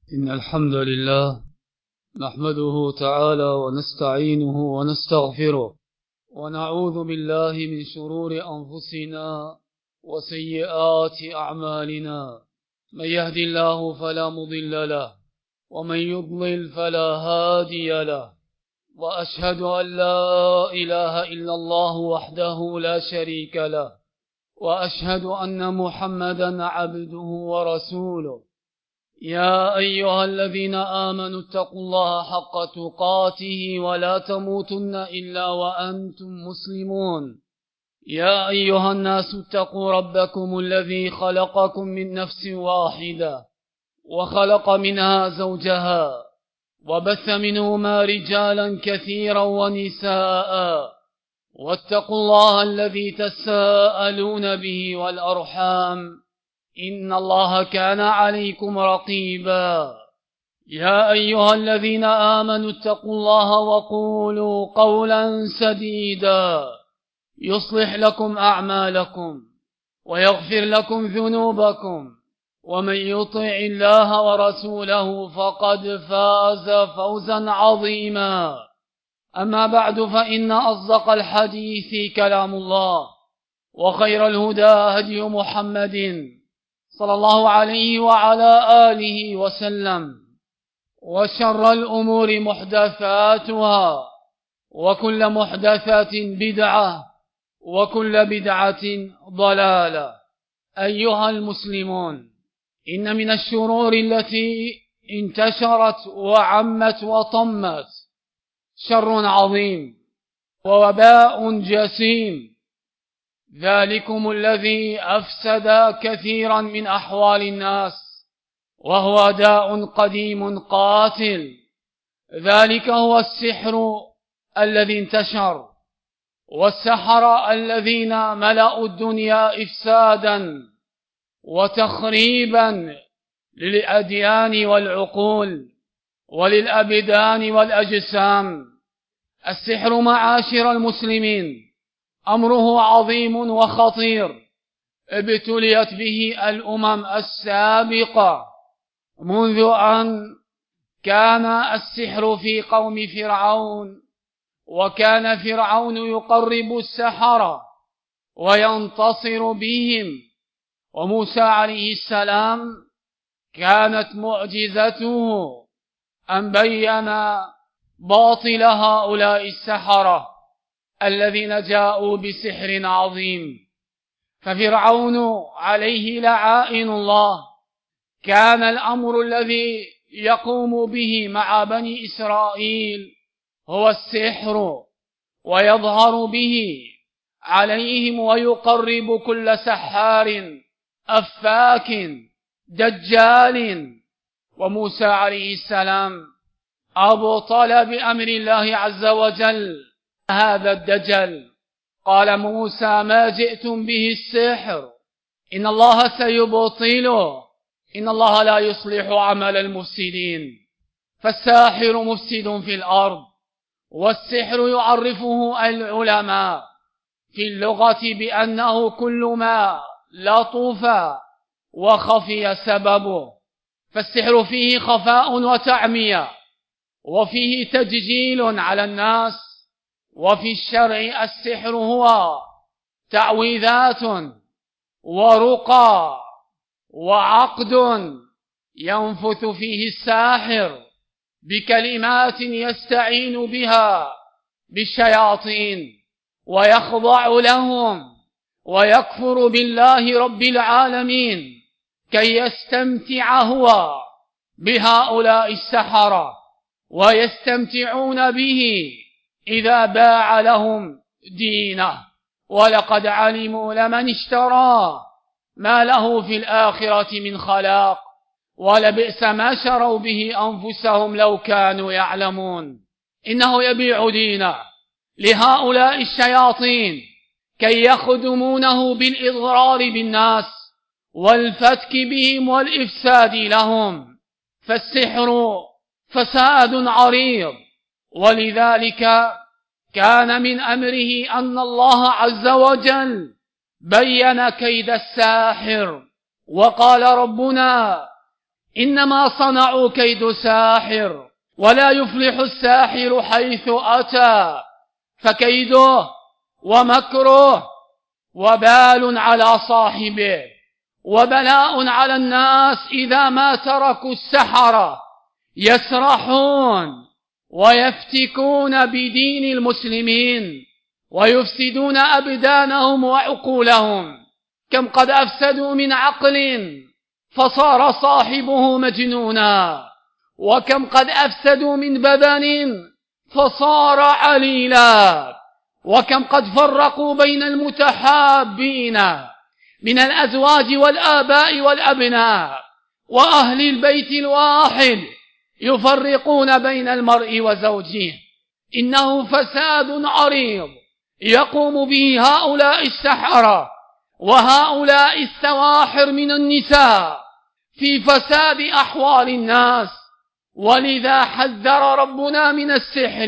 إن الحمد لله نحمده تعالى ونستعينه ونستغفره ونعوذ بالله من شرور أنفسنا وسيئات أعمالنا. من يهد الله فلا مضل له ومن يضلل فلا هادي له، وأشهد أن لا إله إلا الله وحده لا شريك له، وأشهد أن محمدا عبده ورسوله. يا أيها الذين آمنوا اتقوا الله حق تقاته ولا تموتن إلا وأنتم مسلمون. يا أيها الناس اتقوا ربكم الذي خلقكم من نفس واحدة وخلق منها زوجها وبث منهما رجالا كثيرا ونساء، واتقوا الله الذي تساءلون به والأرحام إن الله كان عليكم رقيبا. يا أيها الذين آمنوا اتقوا الله وقولوا قولا سديدا يصلح لكم أعمالكم ويغفر لكم ذنوبكم، ومن يطع الله ورسوله فقد فاز فوزا عظيما. أما بعد، فإن أصدق الحديث كلام الله، وخير الهدى هدي محمد صلى الله عليه وعلى آله وسلم، وشر الأمور محدثاتها، وكل محدثات بدعة، وكل بدعة ضلالة. أيها المسلمون، إن من الشرور التي انتشرت وعمت وطمت شر عظيم ووباء جسيم، ذلكم الذي أفسد كثيرا من أحوال الناس، وهو داء قديم قاتل. ذلك هو السحر الذي انتشر، والسحرة الذين ملأوا الدنيا إفسادا وتخريبا للأديان والعقول وللأبدان والأجسام. السحر معاشر المسلمين أمره عظيم وخطير، ابتليت به الأمم السابقة، منذ أن كان السحر في قوم فرعون، وكان فرعون يقرب السحرة وينتصر بهم، وموسى عليه السلام كانت معجزته أن بين باطل هؤلاء السحرة الذين جاءوا بسحر عظيم. ففرعون عليه لعائن الله كان الأمر الذي يقوم به مع بني إسرائيل هو السحر، ويظهر به عليهم ويقرب كل سحار أفاك دجال. وموسى عليه السلام أبطل بأمر الله عز وجل هذا الدجل. قال موسى: ما جئتم به السحر إن الله سيبطله، إن الله لا يصلح عمل المفسدين. فالساحر مفسد في الأرض، والسحر يعرفه العلماء في اللغة بأنه كل ما لطف وخفي سببه. فالسحر فيه خفاء وتعمية، وفيه تججيل على الناس. وفي الشرع السحر هو تعويذات ورقى وعقد ينفث فيه الساحر بكلمات يستعين بها بالشياطين ويخضع لهم ويكفر بالله رب العالمين كي يستمتع هو بهؤلاء السحرة، ويستمتعون به إذا باع لهم دينه. ولقد علموا لمن اشترى ما له في الآخرة من خلاق، ولبئس ما شروا به أنفسهم لو كانوا يعلمون. إنه يبيع دينه لهؤلاء الشياطين كي يخدمونه بالإضرار بالناس والفتك بهم والإفساد لهم. فالسحر فساد عريض، ولذلك كان من أمره أن الله عز وجل بين كيد الساحر، وقال ربنا: إنما صنعوا كيد ساحر، ولا يفلح الساحر حيث أتى، فكيده ومكره وبال على صاحبه وبلاء على الناس إذا ما تركوا السحرة يسرحون ويفتكون بدين المسلمين ويفسدون أبدانهم وعقولهم. كم قد أفسدوا من عقل فصار صاحبه مجنونا، وكم قد أفسدوا من بدن فصار عليلا، وكم قد فرقوا بين المتحابين من الأزواج والآباء والأبناء وأهل البيت الواحد، يفرقون بين المرء وزوجه. إنه فساد عريض يقوم به هؤلاء السحرة وهؤلاء السواحر من النساء في فساد أحوال الناس. ولذا حذر ربنا من السحر،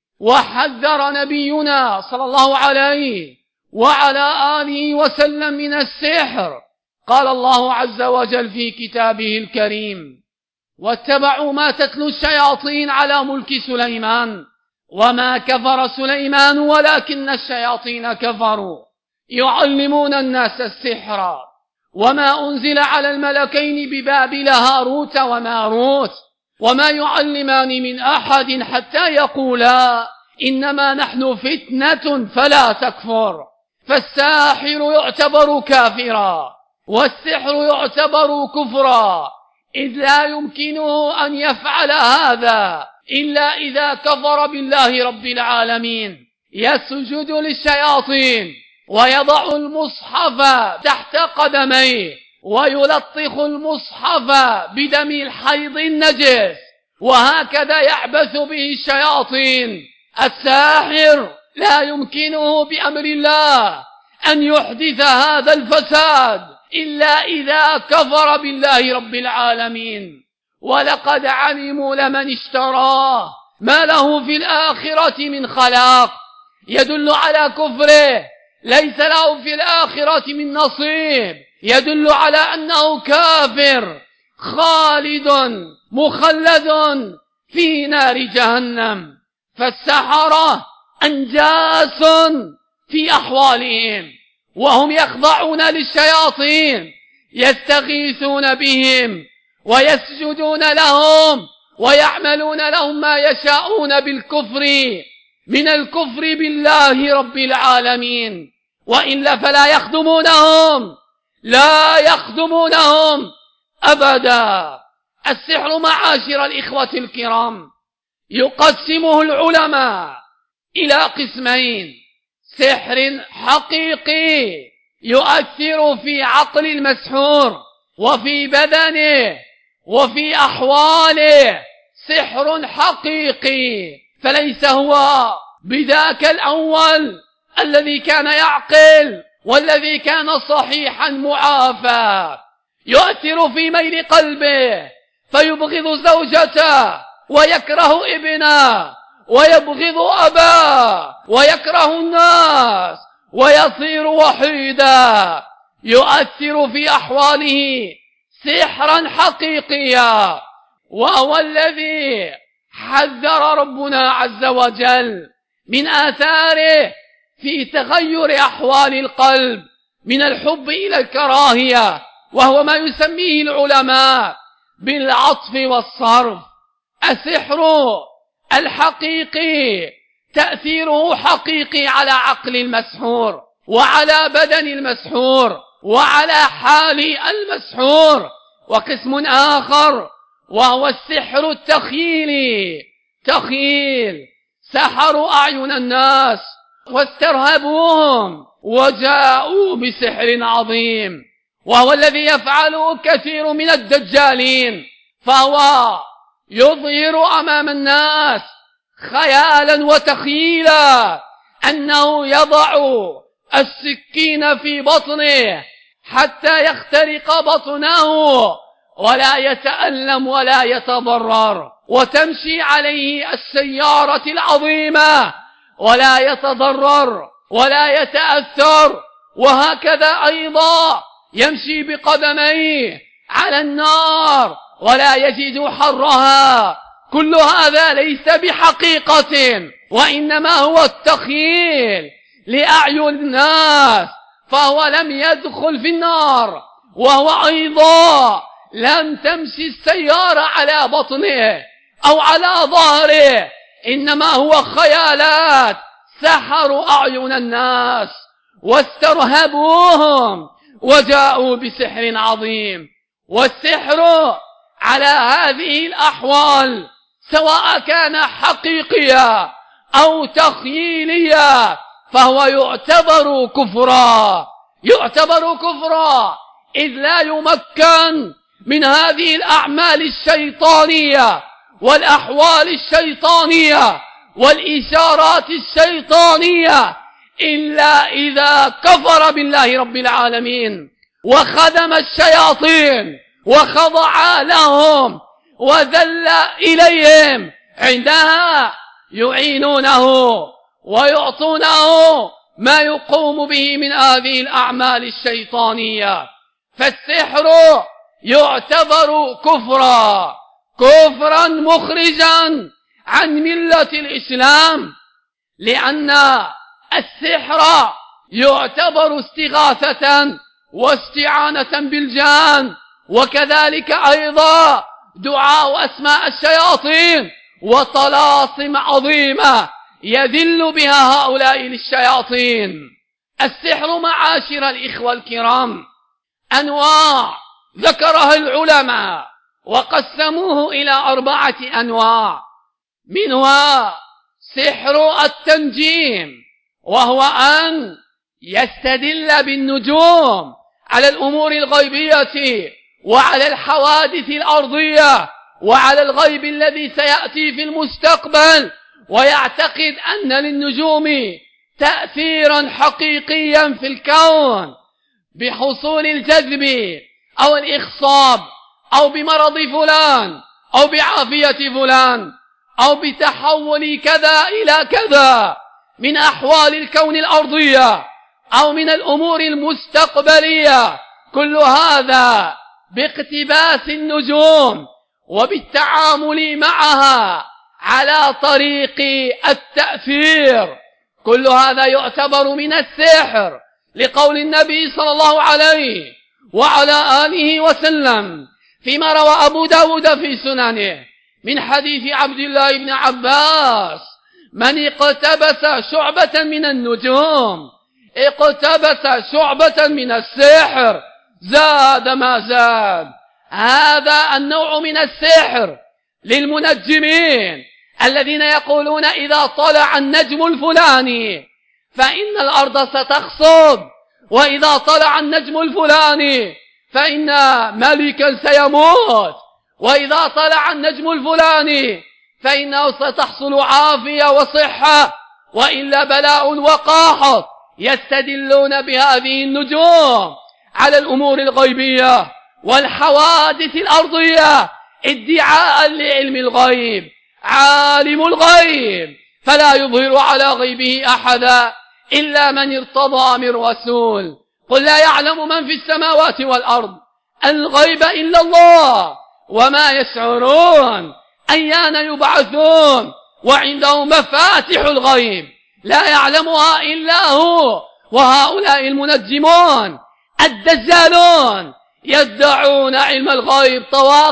وحذر نبينا صلى الله عليه وعلى آله وسلم من السحر. قال الله عز وجل في كتابه الكريم: واتبعوا ما تتلو الشياطين على ملك سليمان وما كفر سليمان ولكن الشياطين كفروا يعلمون الناس السحر وما أنزل على الملكين ببابل هاروت وماروت وما يعلمان من أحد حتى يقولا إنما نحن فتنة فلا تكفر. فالساحر يعتبر كافرا والسحر يعتبر كفرا، إذ لا يمكنه أن يفعل هذا إلا إذا كفر بالله رب العالمين. يسجد للشياطين ويضع المصحف تحت قدميه ويلطخ المصحف بدم الحيض النجس، وهكذا يعبث به الشياطين. الساحر لا يمكنه بأمر الله أن يحدث هذا الفساد إلا إذا كفر بالله رب العالمين. ولقد علموا لمن اشتراه ما له في الآخرة من خلاق، يدل على كفره، ليس له في الآخرة من نصيب، يدل على أنه كافر خالد مخلد في نار جهنم. فالسحرة أنجاس في أحوالهم، وهم يخضعون للشياطين، يستغيثون بهم ويسجدون لهم ويعملون لهم ما يشاءون بالكفر من الكفر بالله رب العالمين، وإلا فلا يخدمونهم، لا يخدمونهم أبدا. السحر معاشر الإخوة الكرام يقسمه العلماء إلى قسمين: سحر حقيقي يؤثر في عقل المسحور وفي بدنه وفي أحواله، سحر حقيقي، فليس هو بذاك الأول الذي كان يعقل والذي كان صحيحا معافى، يؤثر في ميل قلبه فيبغض زوجته ويكره ابنه ويبغض أباه ويكره الناس ويصير وحيدا، يؤثر في أحواله سحرا حقيقيا، وهو الذي حذر ربنا عز وجل من آثاره في تغير أحوال القلب من الحب إلى الكراهية، وهو ما يسميه العلماء بالعطف والصرف. السحر الحقيقي تأثيره حقيقي على عقل المسحور وعلى بدن المسحور وعلى حال المسحور. وقسم آخر وهو السحر التخييلي، تخييل، سحروا أعين الناس واسترهبوهم وجاءوا بسحر عظيم، وهو الذي يفعله كثير من الدجالين، فهو يظهر أمام الناس خيالا وتخييلا أنه يضع السكين في بطنه حتى يخترق بطنه ولا يتألم ولا يتضرر، وتمشي عليه السيارة العظيمة ولا يتضرر ولا يتأثر، وهكذا أيضا يمشي بقدميه على النار ولا يجد حرها. كل هذا ليس بحقيقة، وإنما هو التخييل لأعين الناس، فهو لم يدخل في النار، وهو أيضا لم تمشي السيارة على بطنه أو على ظهره، إنما هو خيالات سحروا أعين الناس واسترهبوهم وجاءوا بسحر عظيم. والسحر على هذه الأحوال سواء كان حقيقيا أو تخيليا فهو يعتبر كفرا، إذ لا يمكن من هذه الأعمال الشيطانية والأحوال الشيطانية والإشارات الشيطانية إلا إذا كفر بالله رب العالمين وخدم الشياطين وخضع لهم وذل إليهم، عندها يعينونه ويعطونه ما يقوم به من هذه الأعمال الشيطانية. فالسحر يعتبر كفرا مخرجا عن ملة الإسلام، لأن السحر يعتبر استغاثة واستعانة بالجان، وكذلك أيضا دعاء أسماء الشياطين وطلاسم عظيمة يذل بها هؤلاء للشياطين. السحر معاشر الإخوة الكرام أنواع ذكرها العلماء وقسموه إلى 4 أنواع، منها سحر التنجيم، وهو أن يستدل بالنجوم على الأمور الغيبية وعلى الحوادث الأرضية وعلى الغيب الذي سيأتي في المستقبل، ويعتقد أن للنجوم تأثيرا حقيقيا في الكون بحصول الجذب أو الإخصاب أو بمرض فلان أو بعافية فلان أو بتحول كذا إلى كذا من أحوال الكون الأرضية أو من الأمور المستقبلية. كل هذا باقتباس النجوم وبالتعامل معها على طريق التأثير، كل هذا يعتبر من السحر، لقول النبي صلى الله عليه وعلى آله وسلم فيما روى أبو داود في سننه من حديث عبد الله بن عباس: من اقتبس شعبة من النجوم اقتبس شعبة من السحر زاد ما زاد. هذا النوع من السحر للمنجمين الذين يقولون إذا طلع النجم الفلاني فإن الأرض ستخصب، وإذا طلع النجم الفلاني فإن ملكا سيموت، وإذا طلع النجم الفلاني فإنه ستحصل عافية وصحة، وإلا بلاء وقاحط. يستدلون بهذه النجوم على الأمور الغيبية والحوادث الأرضية ادعاء لعلم الغيب. عالم الغيب فلا يظهر على غيبه أحدا إلا من ارتضى من رسول. قل لا يعلم من في السماوات والأرض الغيب إلا الله وما يشعرون أيان يبعثون وعنده مفاتح الغيب لا يعلمها إلا هو. وهؤلاء المنجمون الدجالون يدعون علم الغيب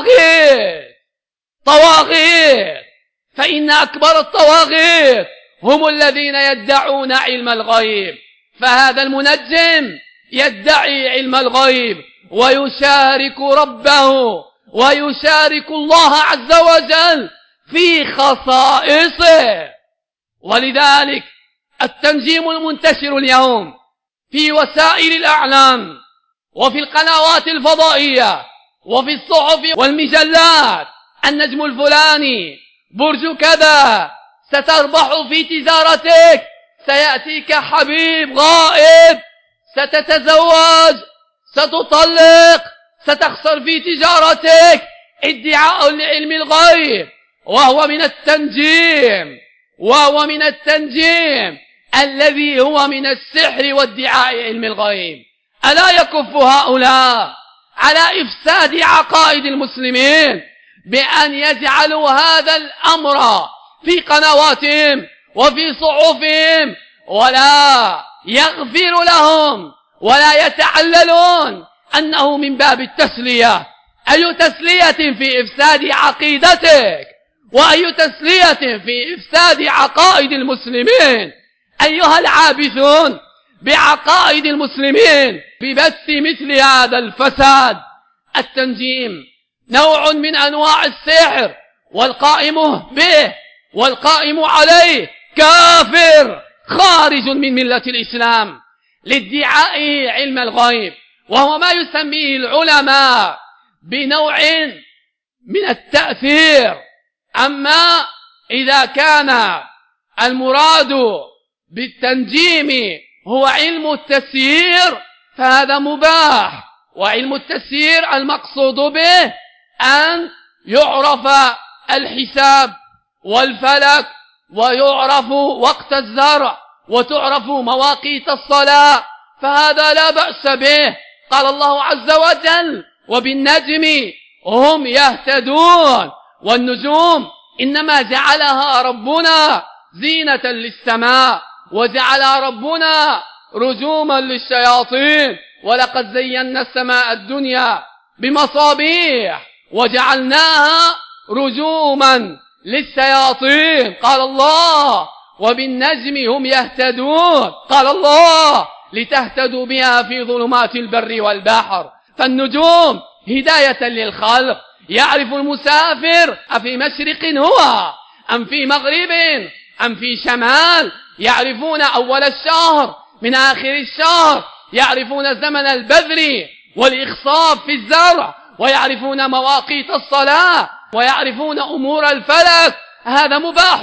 طواغيت، فإن أكبر الطواغيت هم الذين يدعون علم الغيب. فهذا المنجم يدعي علم الغيب ويشارك ربه ويشارك الله عز وجل في خصائصه. ولذلك التنجيم المنتشر اليوم في وسائل الأعلام وفي القنوات الفضائية وفي الصحف والمجلات: النجم الفلاني برج كذا، ستربح في تجارتك، سيأتيك حبيب غائب، ستتزوج، ستطلق، ستخسر في تجارتك. ادعاء لعلم الغيب، وهو من التنجيم الذي هو من السحر وادعاء علم الغيب. ألا يكف هؤلاء على إفساد عقائد المسلمين بأن يجعلوا هذا الأمر في قنواتهم وفي صحفهم، ولا يغفر لهم ولا يتعللون أنه من باب التسلية. أي تسلية في إفساد عقيدتك، وأي تسلية في إفساد عقائد المسلمين أيها العابثون بعقائد المسلمين ببث مثل هذا الفساد. التنجيم نوع من أنواع السحر، والقائم به والقائم عليه كافر خارج من ملة الإسلام لادعاء علم الغيب، وهو ما يسميه العلماء بنوع من التأثير. أما إذا كان المراد بالتنجيم هو علم التسيير فهذا مباح، وعلم التسيير المقصود به أن يعرف الحساب والفلك، ويعرف وقت الزرع، وتعرف مواقيت الصلاة، فهذا لا بأس به. قال الله عز وجل: وبالنجم هم يهتدون. والنجوم إنما جعلها ربنا زينة للسماء، وجعلها ربنا رجوما للشياطين. ولقد زينا السماء الدنيا بمصابيح وجعلناها رجوما للشياطين. قال الله: وبالنجم هم يهتدون. قال الله: لتهتدوا بها في ظلمات البر والبحر. فالنجوم هداية للخلق. يعرف المسافر أفي مشرق هو أم في مغرب أم في شمال. يعرفون أول الشهر من آخر الشهر، يعرفون زمن البذر والإخصاب في الزرع، ويعرفون مواقيت الصلاة، ويعرفون أمور الفلك. هذا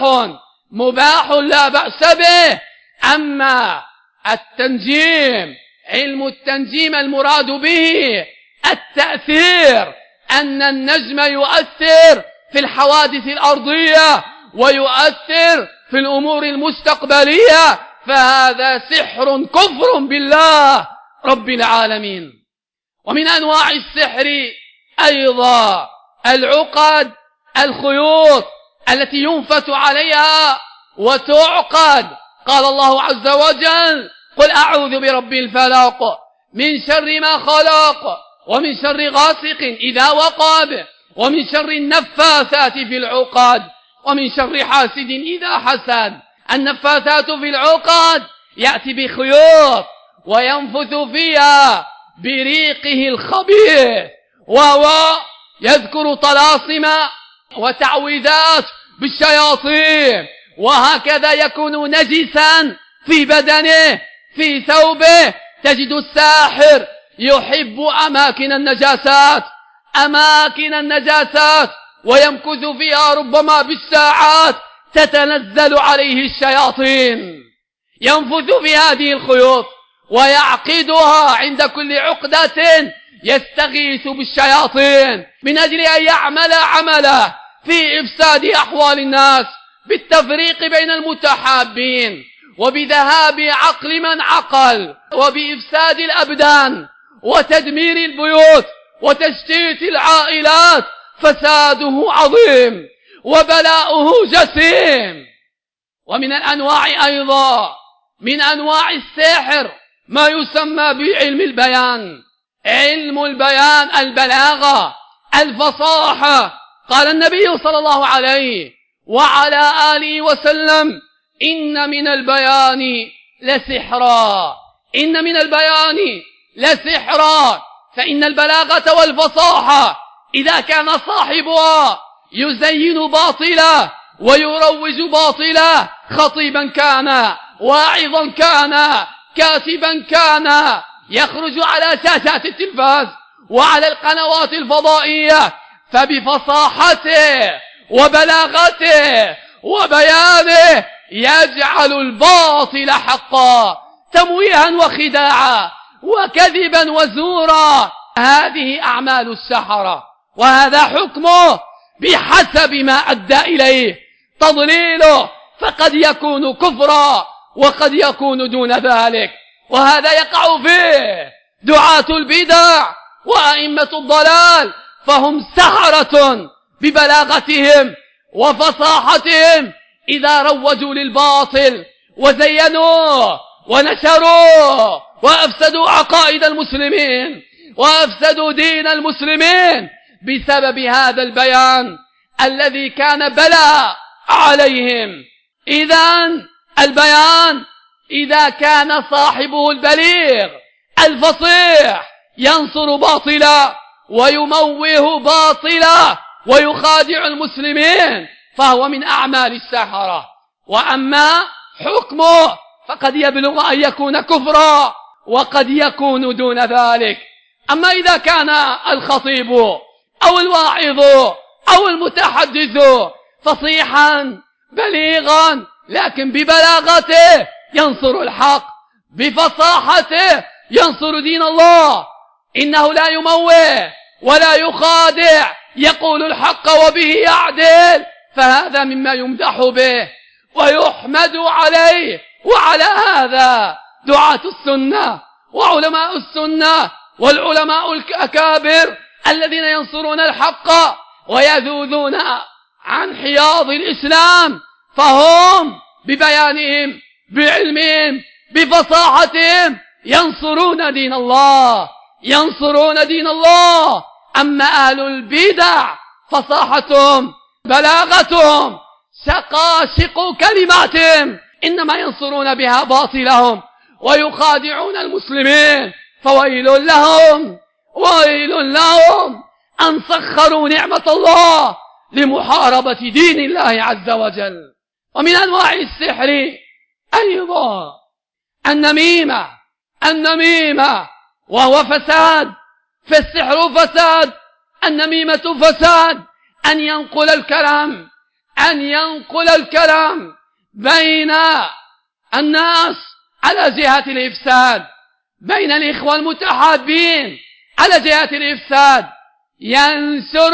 مباح لا بأس به. أما التنجيم، علم التنجيم المراد به التأثير، أن النجم يؤثر في الحوادث الأرضية ويؤثر في الأمور المستقبلية، فهذا سحر كفر بالله رب العالمين. ومن أنواع السحر أيضا العقد، الخيوط التي ينفت عليها وتعقد. قال الله عز وجل: قل أعوذ برب الفلق من شر ما خلق، ومن شر غاسق إذا وقب، ومن شر النفاثات في العقد، ومن شر حاسد إذا حسد. النفاثات في العقد يأتي بخيوط وينفث فيها بريقه الخبيث، وهو يذكر طلاسم وتعويذات بالشياطين، وهكذا يكون نجسا في بدنه في ثوبه. تجد الساحر يحب أماكن النجاسات ويمكث فيها ربما بالساعات، تتنزل عليه الشياطين. ينفث في هذه الخيوط ويعقدها عند كل عقدة، يستغيث بالشياطين من أجل أن يعمل عمله في إفساد أحوال الناس، بالتفريق بين المتحابين، وبذهاب عقل من عقل، وبإفساد الأبدان، وتدمير البيوت، وتشتيت العائلات. فساده عظيم وبلاؤه جسيم. ومن الأنواع أيضا من أنواع السحر ما يسمى بعلم البيان. علم البيان، البلاغة، الفصاحة. قال النبي صلى الله عليه وعلى آله وسلم: إن من البيان لسحرا، إن من البيان لسحرا. فإن البلاغة والفصاحة إذا كان صاحبها يزين باطلا ويروج باطلا، خطيبا كان، واعظا كان، كاتبا كان، يخرج على شاشات التلفاز وعلى القنوات الفضائية، فبفصاحته وبلاغته وبيانه يجعل الباطل حقا، تمويها وخداعا وكذبا وزورا. هذه أعمال السحرة، وهذا حكمه بحسب ما أدى إليه. تضليله فقد يكون كفرا وقد يكون دون ذلك، وهذا يقع فيه دعاة البدع وأئمة الضلال، فهم سحرة ببلاغتهم وفصاحتهم إذا روجوا للباطل وزينوه ونشروه وأفسدوا عقائد المسلمين وأفسدوا دين المسلمين بسبب هذا البيان الذي كان بلاء عليهم. إذن البيان إذا كان صاحبه البليغ الفصيح ينصر باطلا ويموه باطلا ويخادع المسلمين فهو من أعمال السحرة. وأما حكمه فقد يبلغ أن يكون كفرا وقد يكون دون ذلك. أما إذا كان الخطيب أو الواعظ أو المتحدث فصيحا بليغا لكن ببلاغته ينصر الحق، بفصاحته ينصر دين الله، إنه لا يموه ولا يخادع، يقول الحق وبه يعدل، فهذا مما يمدح به ويحمد عليه. وعلى هذا دعاة السنة وعلماء السنة والعلماء الأكابر الذين ينصرون الحق ويذوذون عن حياض الإسلام، فهم ببيانهم بعلمهم بفصاحتهم ينصرون دين الله، ينصرون دين الله. أما أهل البدع فصاحتهم بلاغتهم شقاشق كلماتهم إنما ينصرون بها باطلهم ويخادعون المسلمين، فويل لهم ويل لهم أن سخروا نعمة الله لمحاربة دين الله عز وجل. ومن أنواع السحر أيضا النميمة وهو فساد، فالسحر فساد، النميمة فساد، أن ينقل الكلام بين الناس على جهة الإفساد، بين الإخوة المتحابين على جهة الإفساد، ينشر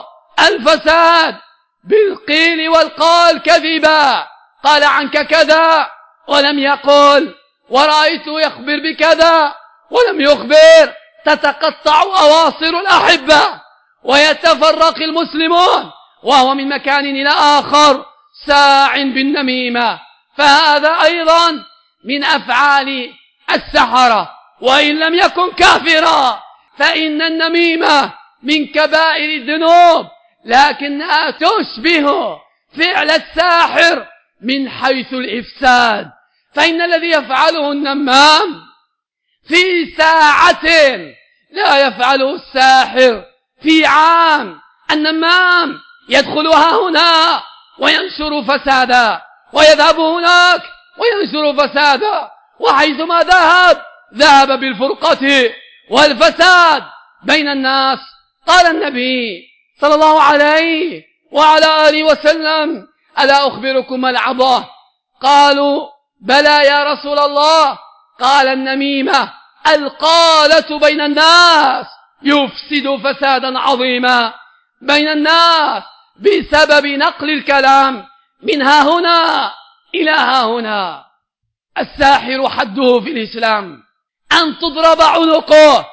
الفساد بالقيل والقال كذبا، قال عنك كذا ولم يقل، ورأيته يخبر بكذا ولم يخبر، تتقطع أواصر الأحبة ويتفرق المسلمون وهو من مكان إلى آخر ساع بالنميمة. فهذا أيضا من أفعال السحرة، وإن لم يكن كافرا فإن النميمة من كبائر الذنوب، لكنها تشبه فعل الساحر من حيث الإفساد. فإن الذي يفعله النمام في ساعة لا يفعله الساحر في عام. النمام يدخلها هنا وينشر فسادا، ويذهب هناك وينشر فسادا، وحيثما ذهب بالفرقة والفساد بين الناس. قال النبي صلى الله عليه وعلى آله وسلم: ألا أخبركم العظة؟ قالوا: بلى يا رسول الله. قال: النميمة القالة بين الناس يفسد فسادا عظيما بين الناس بسبب نقل الكلام من ها هنا إلى ها هنا. الساحر حده في الإسلام أن تضرب عنقه،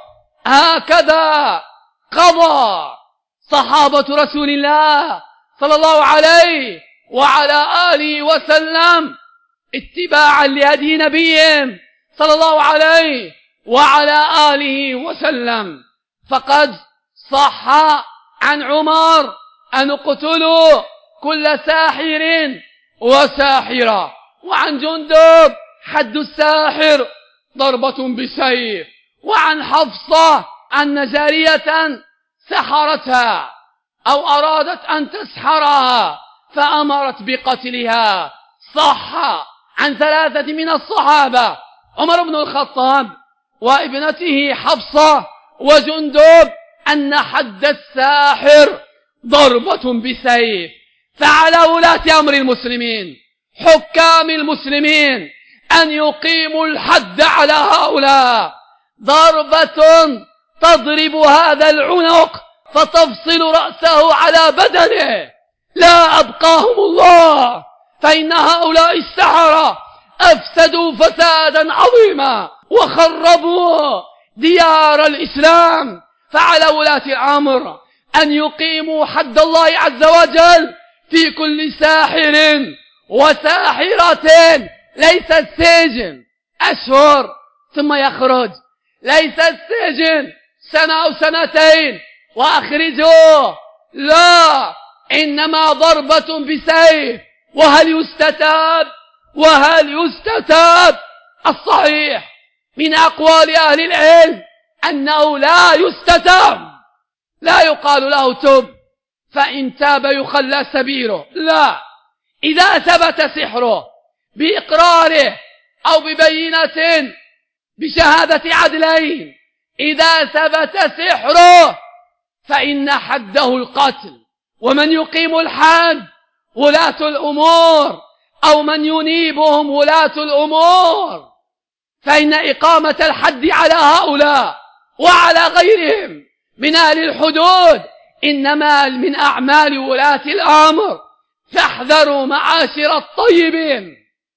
هكذا قضى صحابة رسول الله صلى الله عليه وعلى آله وسلم اتباعا لهدي نبيهم صلى الله عليه وعلى آله وسلم. فقد صح عن عمر أن اقتلوا كل ساحر وساحرة، وعن جندب حد الساحر ضربة بسيف، وعن حفصة أن جارية سحرتها أو أرادت أن تسحرها فأمرت بقتلها. صح عن 3 من الصحابة: عمر بن الخطاب وابنته حفصة وجندب، أن حد الساحر ضربة بسيف. فعلى ولاة أمر المسلمين حكام المسلمين أن يقيموا الحد على هؤلاء، ضربة تضرب هذا العنق فتفصل رأسه على بدنه، لا أبقاهم الله. فإن هؤلاء السحرة أفسدوا فسادا عظيما وخربوا ديار الإسلام، فعلى ولاة الأمر أن يقيموا حد الله عز وجل في كل ساحر وساحرة. ليس السجن أشهر ثم يخرج، ليس السجن سنة أو سنتين وأخرجوه، لا، إنما ضربة بسيف. وهل يستتاب؟ الصحيح من أقوال أهل العلم أنه لا يستتاب، لا يقال له تب فإن تاب يخلى سبيله، لا، إذا ثبت سحره بإقراره أو ببينة بشهادة عدلين، إذا ثبت سحره فإن حده القتل. ومن يقيم الحد ولاة الأمور أو من ينيبهم ولاة الأمور، فإن إقامة الحد على هؤلاء وعلى غيرهم من أهل الحدود إنما من أعمال ولاة الأمر. فاحذروا معاشر الطيبين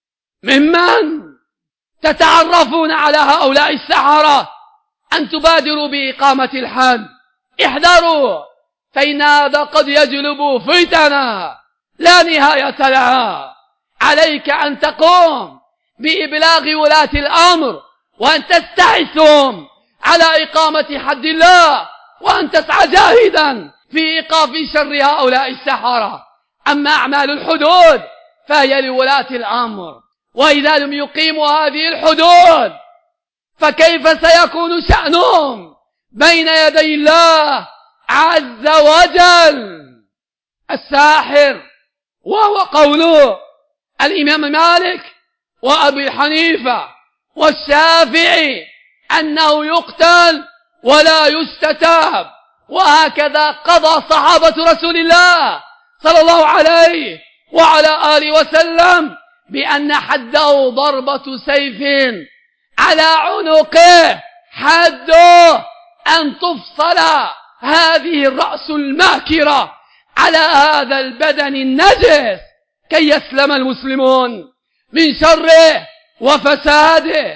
ممن تتعرفون على هؤلاء السحرة أن تبادروا بإقامة الحد. احذروا، فإن هذا قد يجلب فتنة لا نهاية لها. عليك أن تقوم بإبلاغ ولاة الأمر وأن تستحثهم على إقامة حد الله، وأن تسعى جاهدا في إيقاف شر هؤلاء السحرة. أما أعمال الحدود فهي لولاة الأمر، وإذا لم يقيموا هذه الحدود فكيف سيكون شأنهم بين يدي الله عز وجل؟ الساحر، وهو قوله الإمام مالك وأبي حنيفة والشافعي أنه يقتل ولا يستتاب، وهكذا قضى صحابة رسول الله صلى الله عليه وعلى آله وسلم بأن حده ضربة سيف على عنقه، حده أن تفصل هذه الرأس الماكرة على هذا البدن النجس كي يسلم المسلمون من شره وفساده.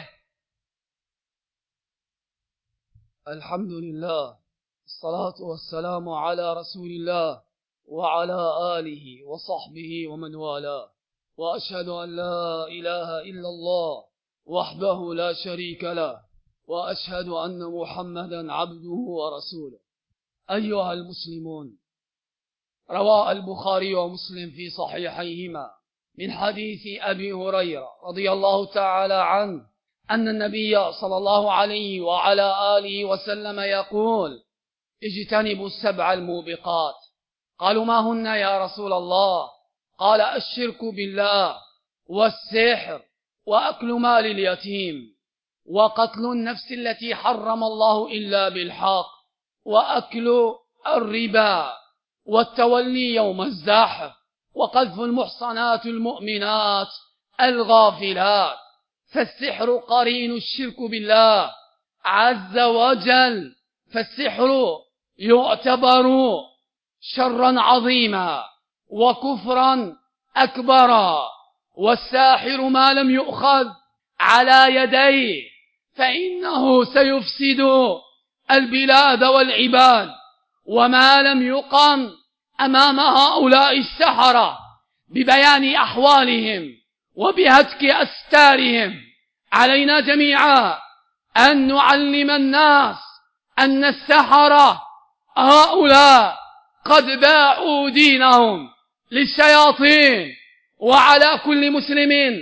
الحمد لله، الصلاة والسلام على رسول الله وعلى آله وصحبه ومن والاه، وأشهد أن لا إله إلا الله وحده لا شريك له، وأشهد أن محمدا عبده ورسوله. أيها المسلمون، روى البخاري ومسلم في صحيحيهما من حديث أبي هريرة رضي الله تعالى عنه أن النبي صلى الله عليه وعلى آله وسلم يقول: اجتنبوا السبع الموبقات. قالوا: ما هن يا رسول الله؟ قال: الشرك بالله، والسحر، وأكل مال اليتيم، وقتل النفس التي حرم الله إلا بالحق، وأكل الربا، والتولي يوم الزحف، وقذف المحصنات المؤمنات الغافلات. فالسحر قرين الشرك بالله عز وجل، فالسحر يعتبر شرا عظيما وكفرا أكبرا. والساحر ما لم يؤخذ على يديه فإنه سيفسد البلاد والعباد، وما لم يقم أمام هؤلاء السحرة ببيان أحوالهم وبهتك أستارهم، علينا جميعا أن نعلم الناس أن السحرة هؤلاء قد باعوا دينهم للشياطين، وعلى كل مسلم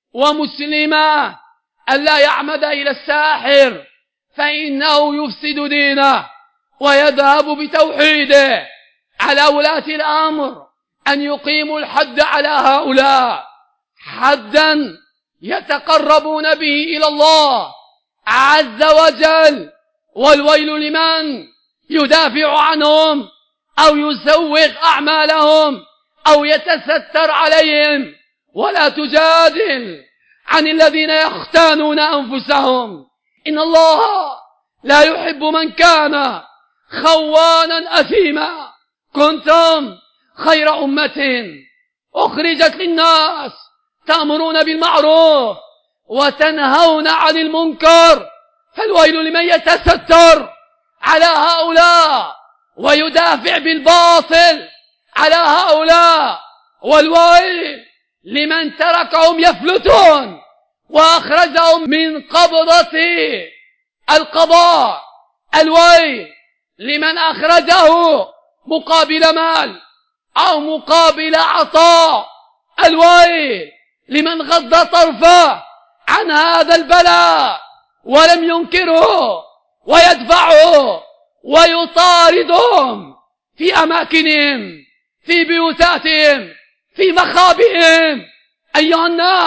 ومسلمة ألا يعمد إلى الساحر، فإنه يفسد دينه ويذهب بتوحيده. على ولاة الأمر أن يقيموا الحد على هؤلاء، حدا يتقربون به إلى الله عز وجل. والويل لمن يدافع عنهم أو يسوغ أعمالهم أو يتستر عليهم. ولا تجادل عن الذين يختانون أنفسهم، إن الله لا يحب من كان خوانا أثيما. كنتم خير أمة أخرجت للناس تأمرون بالمعروف وتنهون عن المنكر، فالويل لمن يتستر على هؤلاء ويدافع بالباطل على هؤلاء، والويل لمن تركهم يفلتون وأخرجهم من قبضة القضاء، الويل لمن أخرجه مقابل مال أو مقابل عطاء، الويل لمن غض طرفه عن هذا البلاء ولم ينكره ويدفعه ويطاردهم في أماكنهم، في بيوتاتهم، في مخابئهم. أيها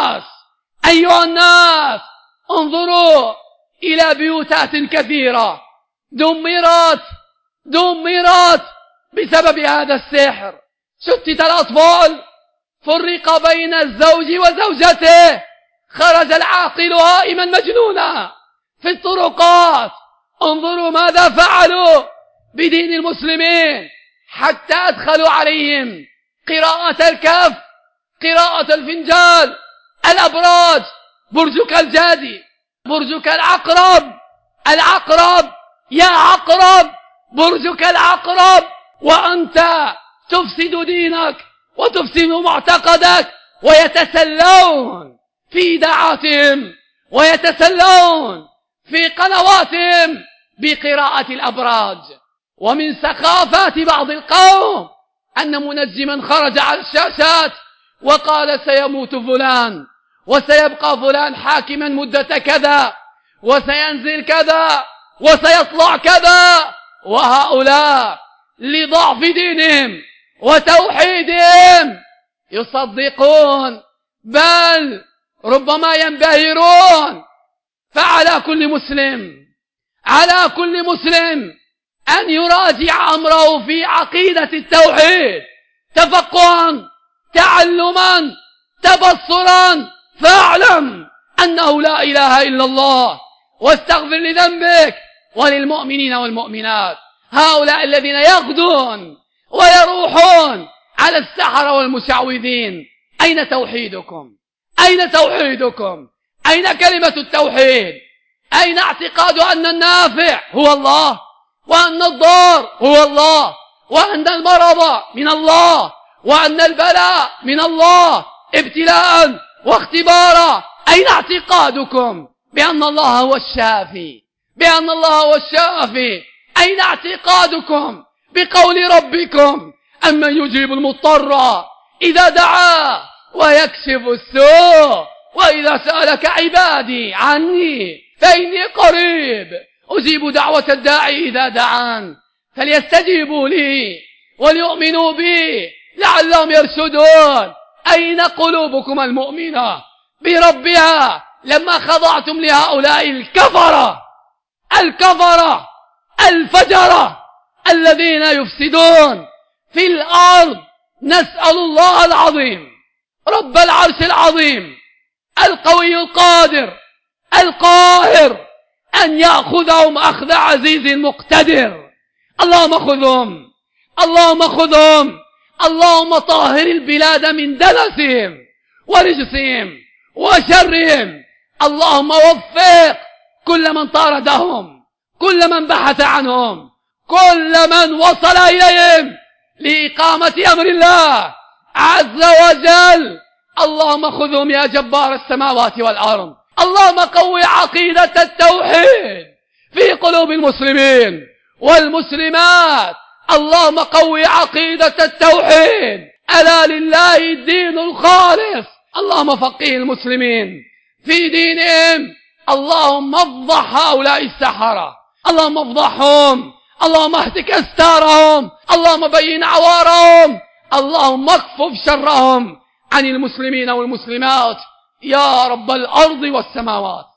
الناس انظروا إلى بيوتات كثيرة دمرت بسبب هذا السحر. شتت الأطفال، فرق بين الزوج وزوجته، خرج العاقل هائما مجنونا في الطرقات. انظروا ماذا فعلوا بدين المسلمين، حتى أدخلوا عليهم قراءة الكهف، قراءة الفنجال، الأبراج، برجك الجدي، برجك العقرب، يا عقرب برجك العقرب، وأنت تفسد دينك وتفسد معتقدك. ويتسلون في إذاعاتهم ويتسلون في قنواتهم بقراءة الأبراج. ومن سخافات بعض القوم أن منجما خرج على الشاشات وقال سيموت فلان وسيبقى فلان حاكما مدة كذا وسينزل كذا وسيطلع كذا، وهؤلاء لضعف دينهم وتوحيدهم يصدقون، بل ربما ينبهرون. فعلى كل مسلم أن يراجع أمره في عقيدة التوحيد تفقها، تعلما، تبصرا، فاعلم أنه لا إله إلا الله، واستغفر لذنبك وللمؤمنين والمؤمنات. هؤلاء الذين يغدون ويروحون على السحرة والمشعوذين، أين توحيدكم؟ أين كلمة التوحيد؟ أين اعتقاد أن النافع هو الله، وأن الضار هو الله، وأن المرض من الله، وأن البلاء من الله ابتلاء واختبارا؟ أين اعتقادكم بأن الله هو الشافي، أين اعتقادكم بقول ربكم أمن يجيب المضطر إذا دعاه ويكشف السوء وإذا سألك عبادي عني فإني قريب أجيب دعوة الداعي إذا دعان فليستجيبوا لي وليؤمنوا بي لعلهم يرشدون. أين قلوبكم المؤمنة بربها لما خضعتم لهؤلاء الكفرة الفجرة الذين يفسدون في الأرض؟ نسأل الله العظيم رب العرش العظيم القوي القادر القاهر أن يأخذهم أخذ عزيز مقتدر. اللهم خذهم، اللهم طهر البلاد من دنسهم ورجسهم وشرهم. اللهم وفق كل من طاردهم، كل من بحث عنهم، كل من وصل إليهم لإقامة أمر الله عز وجل. اللهم خذهم يا جبار السماوات والأرض. اللهم قوي عقيدة التوحيد في قلوب المسلمين والمسلمات. اللهم قوي عقيدة التوحيد، ألا لله الدين الخالص. اللهم فقه المسلمين في دينهم. اللهم افضح هؤلاء السحرة، اللهم افضحهم، اللهم اهتك أستارهم، اللهم بين عوارهم، اللهم اكفف شرهم عن المسلمين والمسلمات يا رب الأرض والسماوات.